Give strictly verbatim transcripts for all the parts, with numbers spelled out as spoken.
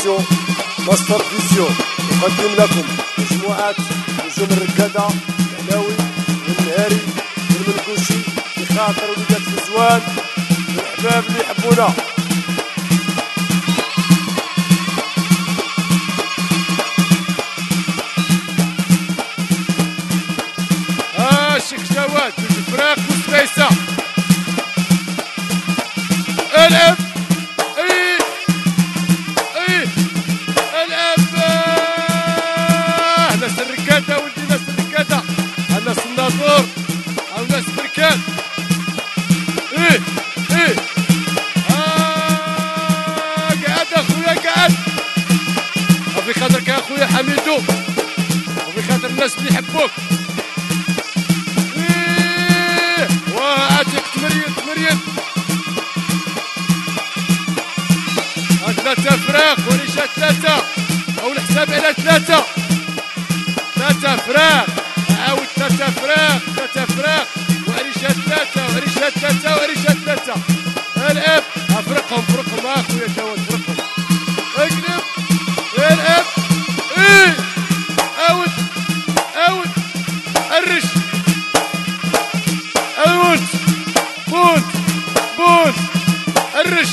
برودكسيون ماستر فيزيون يقدم لكم مجموعات نجوم الركاده العلاوي والنهاري والمنكوشي لخاطر وليدات الزوان والحباب اللي يحبونا. اه الشيخ جواد الفراق والسبيسه الاب اي اي الاب آه. ناس الركاده ولدي ناس الركاده ناس الناظور او ناس بركان ايه ايه اه قعد اخويا قعد وفي خاطرك يا اخويا حميدو وفي خاطر الناس اللي يحبوك. ايه وعاتق تمريض تمريض ثلاثة فراخ وريشة ثلاثة أو الحساب على ثلاثة ثلاثة فراخ عاود ثلاثة فراخ ثلاثة فراخ وعريشة ثلاثة وعريشة ثلاثة وعريشة ثلاثة الأب أفرقهم فرقهم أخويا جواد فرقهم اقلب الأب إيه عاود عاود الرش عاود بوت بوت الرش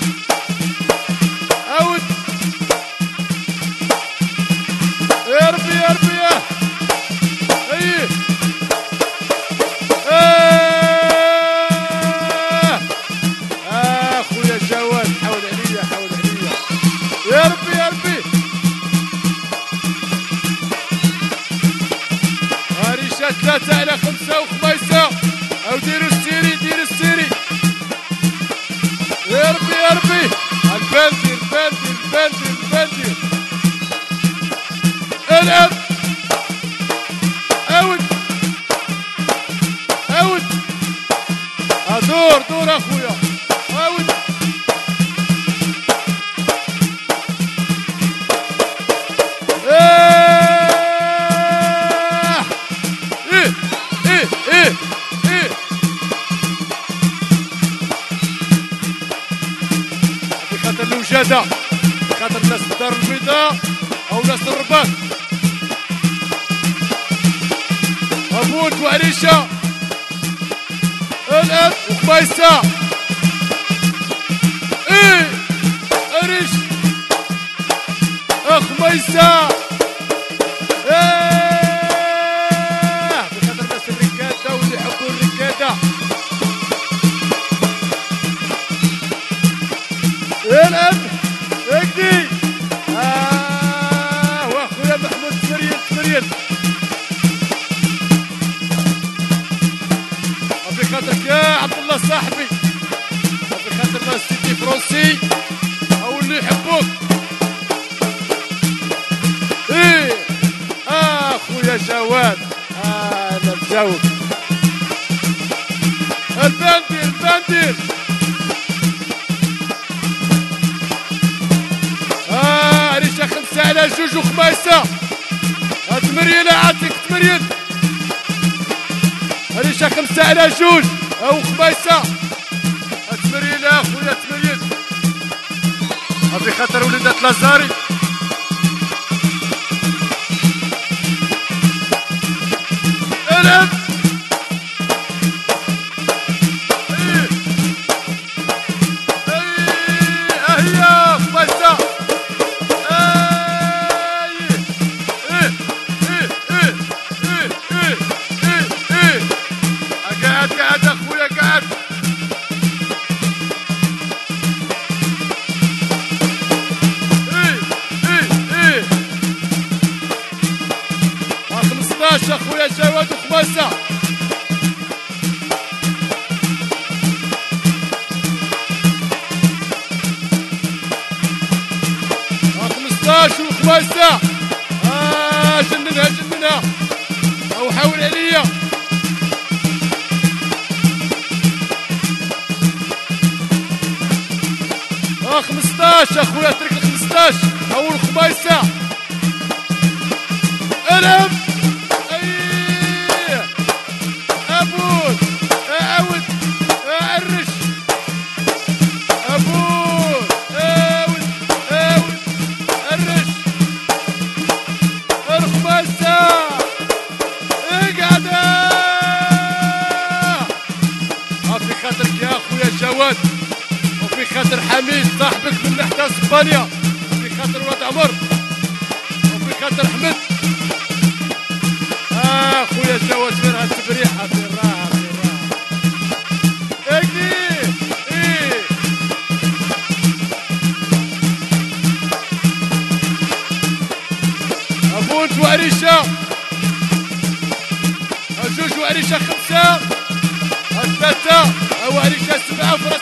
عاود يا ربي يا ربي يا ايه اه اه خويا جواد حول عليا حول عليا يا ربي يا ربي هريشة ثلاثة على خمسة وخميسة او ديروا السيري ديروا السيري يا ربي يا ربي البلدي البلدي البلدي البلدي العب عاود عاود دور دور اخويا عاود ايه ايه ايه ايه خاطر الوجاده خاطر الناس الدار البيضاء او ناس الرباط ابوت وعريشه الاب وخميسه ايه عريش خميسه ايه بخاطر الناس الركاده واللي يحبوا الركاده الاب اكدي اه واخويا محمود تمريد تمريد وفي خاطرك يا عبد الله صاحبي وفي خاطر ناس سيتي فرونسي او اللي يحبوك ايه اه خويا جواد اه انا مجاوب الباندير الباندير خمسة على جوج وخميسة تمريلة عاتق تمريل ريشة خمسة على جوج أو خميسة تمريلة خويا تمريل هذي خاطر وليدات لازاري العب ايه ايه اهيا خميسة قاعد اخويا قاعد ايه ايه ايه خمسطاش اخويا جواد وخمسة خمسطاش وخمسة اه جننها جننها او حاول عليا خمسطاش اخويا ترك ال خمسطاش او الخميسة العب ايه ابوك عاود عرش ابوك عاود عاود مرحبا بك من حتى اسبانيا في خاطر ولاد عمر وفي خاطر احمد. اه خويا جواد فين هاد التبريحه في الراحه في الراحه اكيد ايه ابونت وعريشه جوج وعريشه خمسه الثلاثه وعريشه سبعه